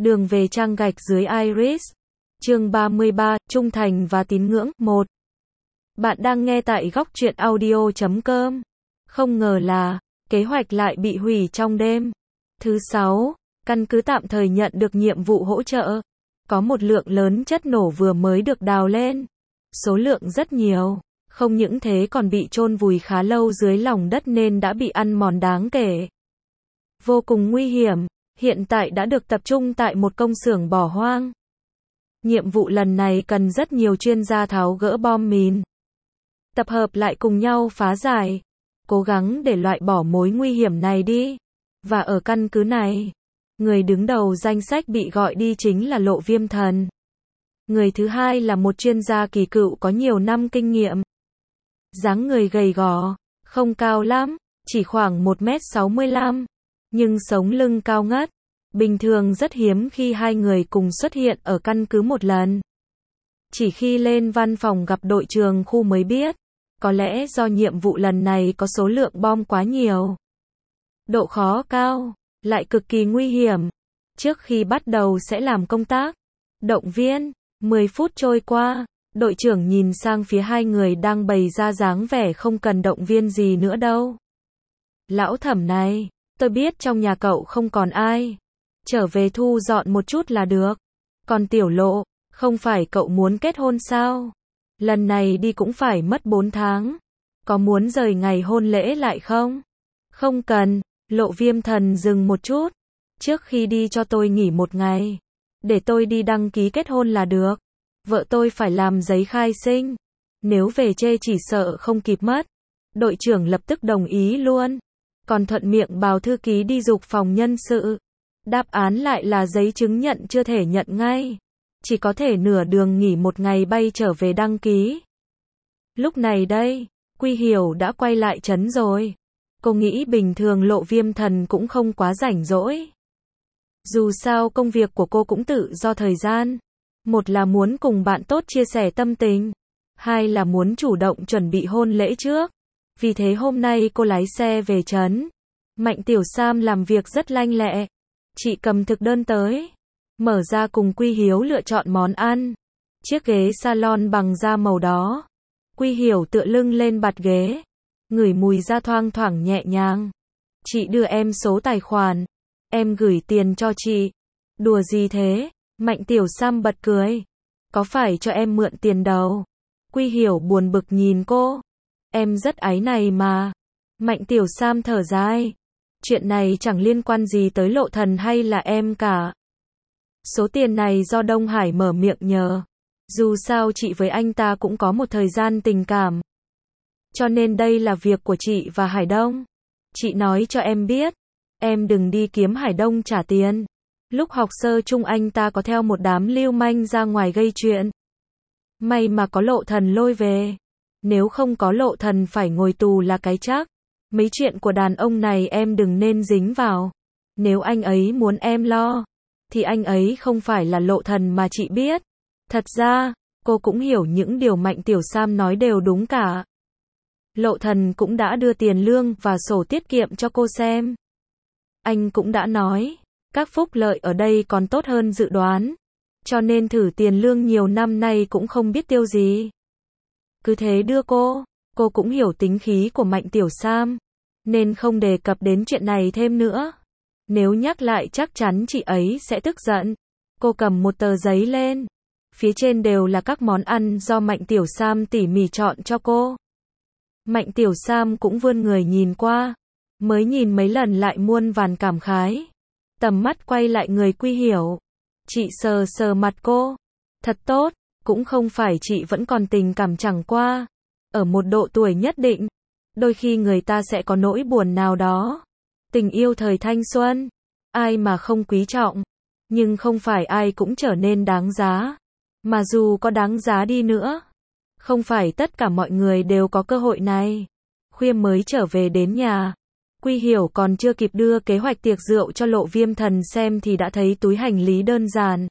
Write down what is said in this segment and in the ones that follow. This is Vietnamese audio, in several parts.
Đường về trang gạch dưới Iris. Chương 33, Trung thành và tín ngưỡng. 1. Bạn đang nghe tại góc truyện audio.com. Không ngờ là, kế hoạch lại bị hủy trong đêm. Thứ 6, căn cứ tạm thời nhận được nhiệm vụ hỗ trợ. Có một lượng lớn chất nổ vừa mới được đào lên. Số lượng rất nhiều. Không những thế còn bị chôn vùi khá lâu dưới lòng đất nên đã bị ăn mòn đáng kể. Vô cùng nguy hiểm. Hiện tại đã được tập trung tại một công xưởng bỏ hoang. Nhiệm vụ lần này cần rất nhiều chuyên gia tháo gỡ bom mìn. Tập hợp lại cùng nhau phá giải. Cố gắng để loại bỏ mối nguy hiểm này đi. Và ở căn cứ này, người đứng đầu danh sách bị gọi đi chính là Lộ Viêm Thần. Người thứ hai là một chuyên gia kỳ cựu có nhiều năm kinh nghiệm. Dáng người gầy gò, không cao lắm, chỉ khoảng 1m65, nhưng sống lưng cao ngất. Bình thường rất hiếm khi hai người cùng xuất hiện ở căn cứ một lần. Chỉ khi lên văn phòng gặp đội trưởng khu mới biết, có lẽ do nhiệm vụ lần này có số lượng bom quá nhiều. Độ khó cao, lại cực kỳ nguy hiểm. Trước khi bắt đầu sẽ làm công tác động viên. 10 phút trôi qua, đội trưởng nhìn sang phía hai người đang bày ra dáng vẻ không cần động viên gì nữa đâu. Lão Thẩm này, tôi biết trong nhà cậu không còn ai. Trở về thu dọn một chút là được. Còn Tiểu Lộ, không phải cậu muốn kết hôn sao? Lần này đi cũng phải mất 4 tháng. Có muốn rời ngày hôn lễ lại không? Không cần. Lộ Viêm Thần dừng một chút. Trước khi đi cho tôi nghỉ một ngày. Để tôi đi đăng ký kết hôn là được. Vợ tôi phải làm giấy khai sinh. Nếu về chê chỉ sợ không kịp mất. Đội trưởng lập tức đồng ý luôn. Còn thuận miệng bảo thư ký đi dục phòng nhân sự. Đáp án lại là giấy chứng nhận chưa thể nhận ngay. Chỉ có thể nửa đường nghỉ một ngày bay trở về đăng ký. Lúc này đây, Quy Hiểu đã quay lại trấn rồi. Cô nghĩ bình thường Lộ Viêm Thần cũng không quá rảnh rỗi. Dù sao công việc của cô cũng tự do thời gian. Một là muốn cùng bạn tốt chia sẻ tâm tình. Hai là muốn chủ động chuẩn bị hôn lễ trước. Vì thế hôm nay cô lái xe về trấn. Mạnh Tiểu Sam làm việc rất lanh lẹ. Chị cầm thực đơn tới. Mở ra cùng Quy Hiếu lựa chọn món ăn. Chiếc ghế salon bằng da màu đó. Quy Hiểu tựa lưng lên bạt ghế. Ngửi mùi da thoang thoảng nhẹ nhàng. Chị đưa em số tài khoản. Em gửi tiền cho chị. Đùa gì thế? Mạnh Tiểu Sam bật cười. Có phải cho em mượn tiền đâu? Quy Hiểu buồn bực nhìn cô. Em rất áy này mà. Mạnh Tiểu Sam thở dài. Chuyện này chẳng liên quan gì tới Lộ Thần hay là em cả. Số tiền này do Đông Hải mở miệng nhờ. Dù sao chị với anh ta cũng có một thời gian tình cảm. Cho nên đây là việc của chị và Hải Đông. Chị nói cho em biết. Em đừng đi kiếm Hải Đông trả tiền. Lúc học sơ chung anh ta có theo một đám lưu manh ra ngoài gây chuyện. May mà có Lộ Thần lôi về. Nếu không có Lộ Thần phải ngồi tù là cái chắc. Mấy chuyện của đàn ông này em đừng nên dính vào. Nếu anh ấy muốn em lo, thì anh ấy không phải là Lộ Thần mà chị biết. Thật ra, cô cũng hiểu những điều Mạnh Tiểu Sam nói đều đúng cả. Lộ Thần cũng đã đưa tiền lương và sổ tiết kiệm cho cô xem. Anh cũng đã nói, các phúc lợi ở đây còn tốt hơn dự đoán. Cho nên thử tiền lương nhiều năm nay cũng không biết tiêu gì. Cứ thế đưa cô cũng hiểu tính khí của Mạnh Tiểu Sam. Nên không đề cập đến chuyện này thêm nữa. Nếu nhắc lại chắc chắn chị ấy sẽ tức giận. Cô cầm một tờ giấy lên. Phía trên đều là các món ăn do Mạnh Tiểu Sam tỉ mỉ chọn cho cô. Mạnh Tiểu Sam cũng vươn người nhìn qua. Mới nhìn mấy lần lại muôn vàn cảm khái. Tầm mắt quay lại người Quy Hiểu. Chị sờ sờ mặt cô. Thật tốt, cũng không phải chị vẫn còn tình cảm chẳng qua. Ở một độ tuổi nhất định, đôi khi người ta sẽ có nỗi buồn nào đó. Tình yêu thời thanh xuân, ai mà không quý trọng. Nhưng không phải ai cũng trở nên đáng giá. Mà dù có đáng giá đi nữa, không phải tất cả mọi người đều có cơ hội này. Khuya mới trở về đến nhà. Quy Hiểu còn chưa kịp đưa kế hoạch tiệc rượu cho Lộ Viêm Thần xem thì đã thấy túi hành lý đơn giản.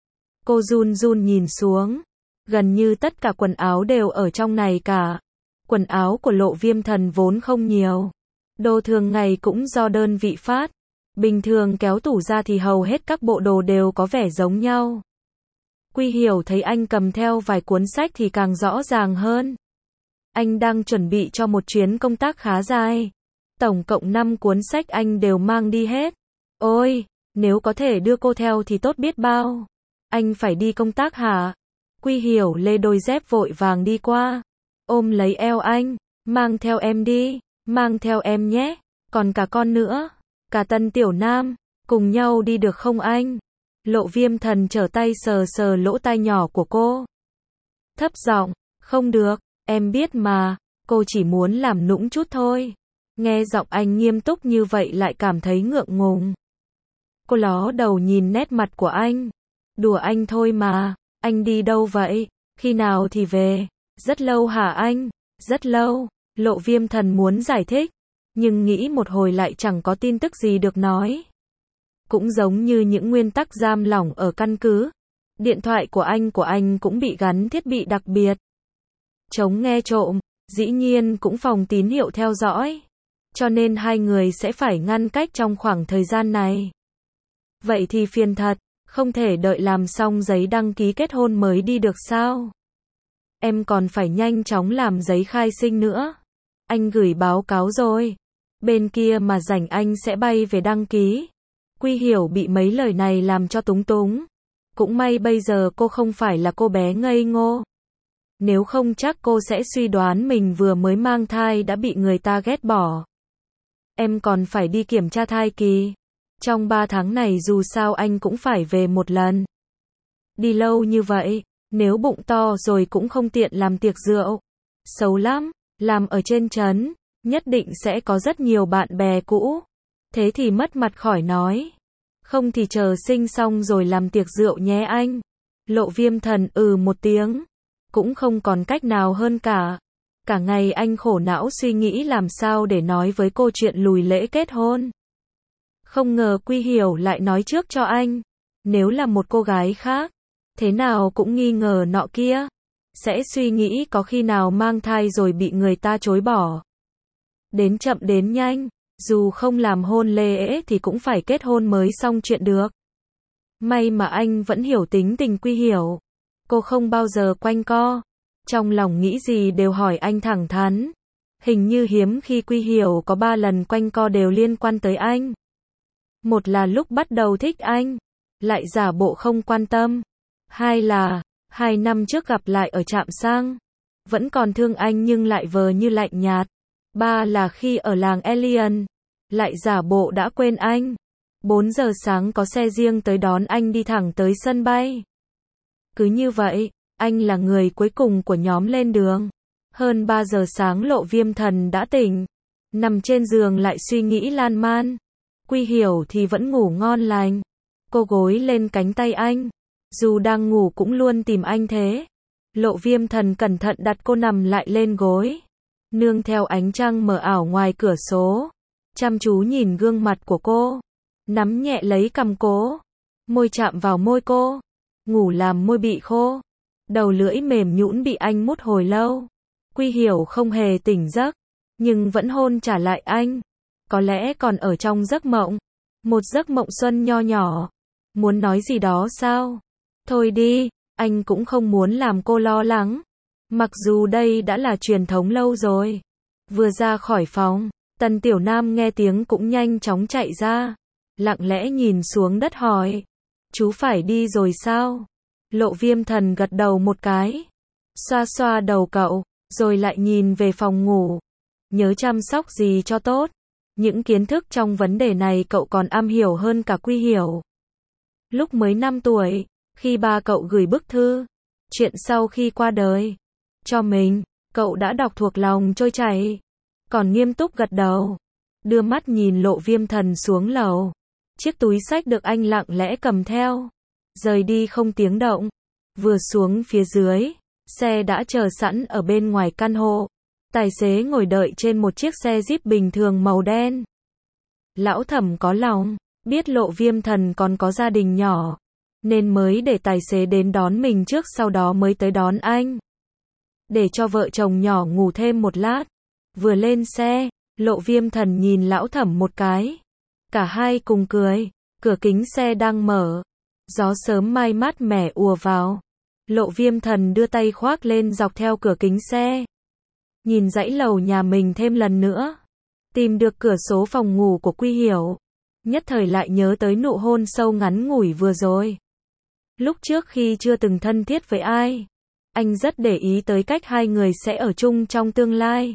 Cô run run nhìn xuống. Gần như tất cả quần áo đều ở trong này cả. Quần áo của Lộ Viêm Thần vốn không nhiều. Đồ thường ngày cũng do đơn vị phát. Bình thường kéo tủ ra thì hầu hết các bộ đồ đều có vẻ giống nhau. Quy Hiểu thấy anh cầm theo vài cuốn sách thì càng rõ ràng hơn. Anh đang chuẩn bị cho một chuyến công tác khá dài. Tổng cộng 5 cuốn sách anh đều mang đi hết. Ôi, nếu có thể đưa cô theo thì tốt biết bao. Anh phải đi công tác hả? Quy Hiểu lê đôi dép vội vàng đi qua. Ôm lấy eo anh. Mang theo em đi. Mang theo em nhé. Còn cả con nữa. Cả Tân Tiểu Nam. Cùng nhau đi được không anh? Lộ Viêm Thần trở tay sờ sờ lỗ tai nhỏ của cô. Thấp giọng, không được, em biết mà, cô chỉ muốn làm nũng chút thôi. Nghe giọng anh nghiêm túc như vậy lại cảm thấy ngượng ngùng. Cô ló đầu nhìn nét mặt của anh. Đùa anh thôi mà, anh đi đâu vậy? Khi nào thì về? Rất lâu hả anh? Rất lâu. Lộ Viêm Thần muốn giải thích, nhưng nghĩ một hồi lại chẳng có tin tức gì được nói. Cũng giống như những nguyên tắc giam lỏng ở căn cứ. Điện thoại của anh cũng bị gắn thiết bị đặc biệt. Chống nghe trộm, dĩ nhiên cũng phòng tín hiệu theo dõi. Cho nên hai người sẽ phải ngăn cách trong khoảng thời gian này. Vậy thì phiền thật, không thể đợi làm xong giấy đăng ký kết hôn mới đi được sao? Em còn phải nhanh chóng làm giấy khai sinh nữa. Anh gửi báo cáo rồi. Bên kia mà rảnh anh sẽ bay về đăng ký. Quy Hiểu bị mấy lời này làm cho túng túng. Cũng may bây giờ cô không phải là cô bé ngây ngô. Nếu không chắc cô sẽ suy đoán mình vừa mới mang thai đã bị người ta ghét bỏ. Em còn phải đi kiểm tra thai kỳ. Trong 3 tháng này dù sao anh cũng phải về một lần. Đi lâu như vậy, nếu bụng to rồi cũng không tiện làm tiệc rượu. Xấu lắm, làm ở trên trấn, nhất định sẽ có rất nhiều bạn bè cũ. Thế thì mất mặt khỏi nói. Không thì chờ sinh xong rồi làm tiệc rượu nhé anh. Lộ Viêm Thần một tiếng. Cũng không còn cách nào hơn cả. Cả ngày anh khổ não suy nghĩ làm sao để nói với cô chuyện lùi lễ kết hôn. Không ngờ Quy Hiểu lại nói trước cho anh. Nếu là một cô gái khác, thế nào cũng nghi ngờ nọ kia. Sẽ suy nghĩ có khi nào mang thai rồi bị người ta chối bỏ. Đến chậm đến nhanh. Dù không làm hôn lễ thì cũng phải kết hôn mới xong chuyện được. May mà anh vẫn hiểu tính tình Quy Hiểu. Cô không bao giờ quanh co. Trong lòng nghĩ gì đều hỏi anh thẳng thắn. Hình như hiếm khi Quy Hiểu có 3 lần quanh co đều liên quan tới anh. Một là lúc bắt đầu thích anh, lại giả bộ không quan tâm. Hai là, 2 năm trước gặp lại ở trạm xăng, vẫn còn thương anh nhưng lại vờ như lạnh nhạt. 3 là khi ở làng Alien, lại giả bộ đã quên anh. 4 giờ sáng có xe riêng tới đón anh đi thẳng tới sân bay. Cứ như vậy, anh là người cuối cùng của nhóm lên đường. Hơn 3 giờ sáng Lộ Viêm Thần đã tỉnh. Nằm trên giường lại suy nghĩ lan man. Quy Hiểu thì vẫn ngủ ngon lành. Cô gối lên cánh tay anh. Dù đang ngủ cũng luôn tìm anh thế. Lộ Viêm Thần cẩn thận đặt cô nằm lại lên gối. Nương theo ánh trăng mờ ảo ngoài cửa sổ. Chăm chú nhìn gương mặt của cô. Nắm nhẹ lấy cằm cô. Môi chạm vào môi cô. Ngủ làm môi bị khô. Đầu lưỡi mềm nhũn bị anh mút hồi lâu. Quy Hiểu không hề tỉnh giấc. Nhưng vẫn hôn trả lại anh. Có lẽ còn ở trong giấc mộng. Một giấc mộng xuân nho nhỏ. Muốn nói gì đó sao? Thôi đi, anh cũng không muốn làm cô lo lắng. Mặc dù đây đã là truyền thống lâu rồi. Vừa ra khỏi phòng, Tần Tiểu Nam nghe tiếng cũng nhanh chóng chạy ra. Lặng lẽ nhìn xuống đất hỏi. Chú phải đi rồi sao? Lộ Viêm Thần gật đầu một cái. Xoa xoa đầu cậu, rồi lại nhìn về phòng ngủ. Nhớ chăm sóc gì cho tốt. Những kiến thức trong vấn đề này cậu còn am hiểu hơn cả Quy Hiểu. Lúc mới 5 tuổi, khi ba cậu gửi bức thư, chuyện sau khi qua đời, cho mình, cậu đã đọc thuộc lòng trôi chảy. Còn nghiêm túc gật đầu, đưa mắt nhìn Lộ Viêm Thần xuống lầu. Chiếc túi xách được anh lặng lẽ cầm theo, rời đi không tiếng động. Vừa xuống phía dưới, xe đã chờ sẵn ở bên ngoài căn hộ. Tài xế ngồi đợi trên một chiếc xe Jeep bình thường màu đen. Lão Thẩm có lòng, biết Lộ Viêm Thần còn có gia đình nhỏ, nên mới để tài xế đến đón mình trước sau đó mới tới đón anh. Để cho vợ chồng nhỏ ngủ thêm một lát. Vừa lên xe, Lộ Viêm Thần nhìn Lão Thẩm một cái. Cả hai cùng cười. Cửa kính xe đang mở. Gió sớm mai mát mẻ ùa vào. Lộ Viêm Thần đưa tay khoác lên dọc theo cửa kính xe. Nhìn dãy lầu nhà mình thêm lần nữa. Tìm được cửa số phòng ngủ của Quy Hiểu. Nhất thời lại nhớ tới nụ hôn sâu ngắn ngủi vừa rồi. Lúc trước khi chưa từng thân thiết với ai, anh rất để ý tới cách hai người sẽ ở chung trong tương lai.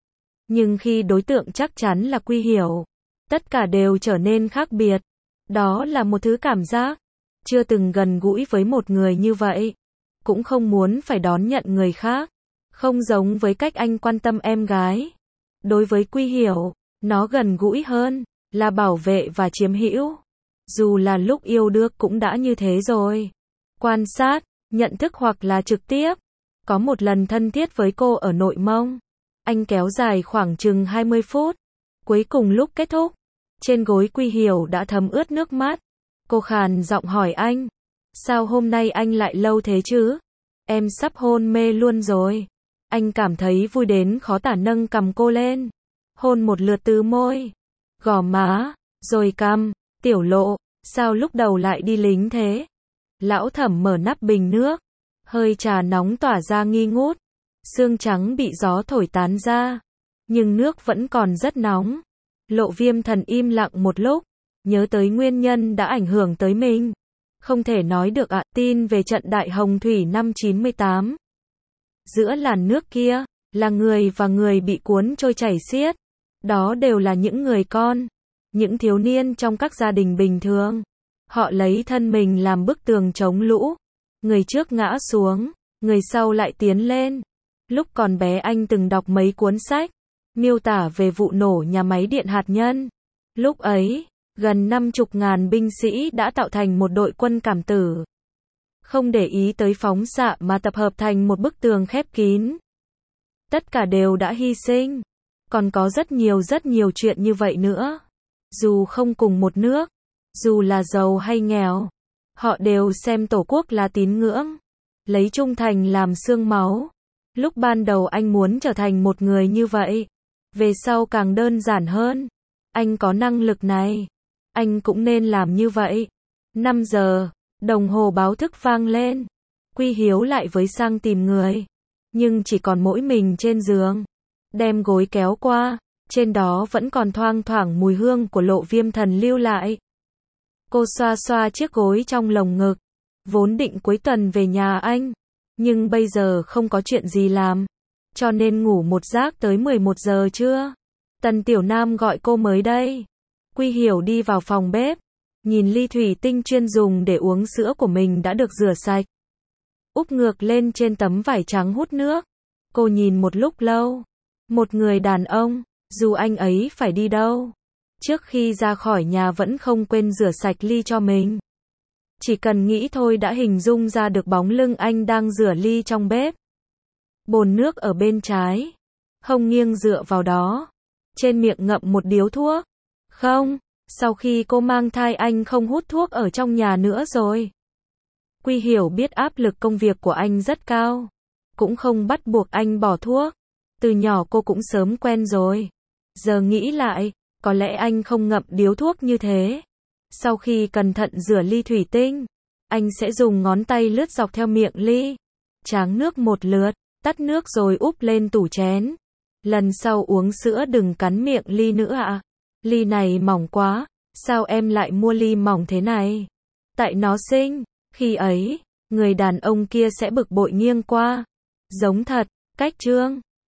Nhưng khi đối tượng chắc chắn là Quy Hiểu, tất cả đều trở nên khác biệt. Đó là một thứ cảm giác chưa từng gần gũi với một người như vậy. Cũng không muốn phải đón nhận người khác. Không giống với cách anh quan tâm em gái. Đối với Quy Hiểu, nó gần gũi hơn, là bảo vệ và chiếm hữu. Dù là lúc yêu đương cũng đã như thế rồi. Quan sát, nhận thức hoặc là trực tiếp. Có một lần thân thiết với cô ở Nội Mông. Anh kéo dài khoảng chừng 20 phút. Cuối cùng lúc kết thúc, trên gối Quy Hiểu đã thấm ướt nước mắt. Cô khàn giọng hỏi anh. Sao hôm nay anh lại lâu thế chứ? Em sắp hôn mê luôn rồi. Anh cảm thấy vui đến khó tả, nâng cằm cô lên. Hôn một lượt từ môi, gò má, rồi cằm. Tiểu Lộ, sao lúc đầu lại đi lính thế? Lão Thẩm mở nắp bình nước. Hơi trà nóng tỏa ra nghi ngút. Sương trắng bị gió thổi tán ra. Nhưng nước vẫn còn rất nóng. Lộ Viêm Thần im lặng một lúc. Nhớ tới nguyên nhân đã ảnh hưởng tới mình. Không thể nói được ạ. Tin về trận Đại Hồng Thủy năm 98. Giữa làn nước kia, là người và người bị cuốn trôi chảy xiết. Đó đều là những người con, những thiếu niên trong các gia đình bình thường. Họ lấy thân mình làm bức tường chống lũ. Người trước ngã xuống, người sau lại tiến lên. Lúc còn bé anh từng đọc mấy cuốn sách, miêu tả về vụ nổ nhà máy điện hạt nhân. Lúc ấy, gần 50.000 binh sĩ đã tạo thành một đội quân cảm tử. Không để ý tới phóng xạ mà tập hợp thành một bức tường khép kín. Tất cả đều đã hy sinh. Còn có rất nhiều chuyện như vậy nữa. Dù không cùng một nước, dù là giàu hay nghèo, họ đều xem Tổ quốc là tín ngưỡng, lấy trung thành làm xương máu. Lúc ban đầu anh muốn trở thành một người như vậy. Về sau càng đơn giản hơn. Anh có năng lực này, anh cũng nên làm như vậy. 5 giờ, đồng hồ báo thức vang lên. Quy Hiếu lại với sang tìm người. Nhưng chỉ còn mỗi mình trên giường. Đem gối kéo qua, trên đó vẫn còn thoang thoảng mùi hương của Lộ Viêm Thần lưu lại. Cô xoa xoa chiếc gối trong lồng ngực. Vốn định cuối tuần về nhà anh, nhưng bây giờ không có chuyện gì làm, cho nên ngủ một giấc tới 11 giờ trưa. Tần Tiểu Nam gọi cô mới đây. Quy Hiểu đi vào phòng bếp, nhìn ly thủy tinh chuyên dùng để uống sữa của mình đã được rửa sạch. Úp ngược lên trên tấm vải trắng hút nước. Cô nhìn một lúc lâu. Một người đàn ông, dù anh ấy phải đi đâu, trước khi ra khỏi nhà vẫn không quên rửa sạch ly cho mình. Chỉ cần nghĩ thôi đã hình dung ra được bóng lưng anh đang rửa ly trong bếp. Bồn nước ở bên trái, hông nghiêng dựa vào đó, trên miệng ngậm một điếu thuốc. Không, sau khi cô mang thai anh không hút thuốc ở trong nhà nữa rồi. Quy Hiểu biết áp lực công việc của anh rất cao, cũng không bắt buộc anh bỏ thuốc. Từ nhỏ cô cũng sớm quen rồi. Giờ nghĩ lại, có lẽ anh không ngậm điếu thuốc như thế. Sau khi cẩn thận rửa ly thủy tinh, anh sẽ dùng ngón tay lướt dọc theo miệng ly. Tráng nước một lượt, tắt nước rồi úp lên tủ chén. Lần sau uống sữa đừng cắn miệng ly nữa ạ. Ly này mỏng quá, sao em lại mua ly mỏng thế này? Tại nó xinh. Khi ấy, người đàn ông kia sẽ bực bội nghiêng qua. Giống thật, cách trương.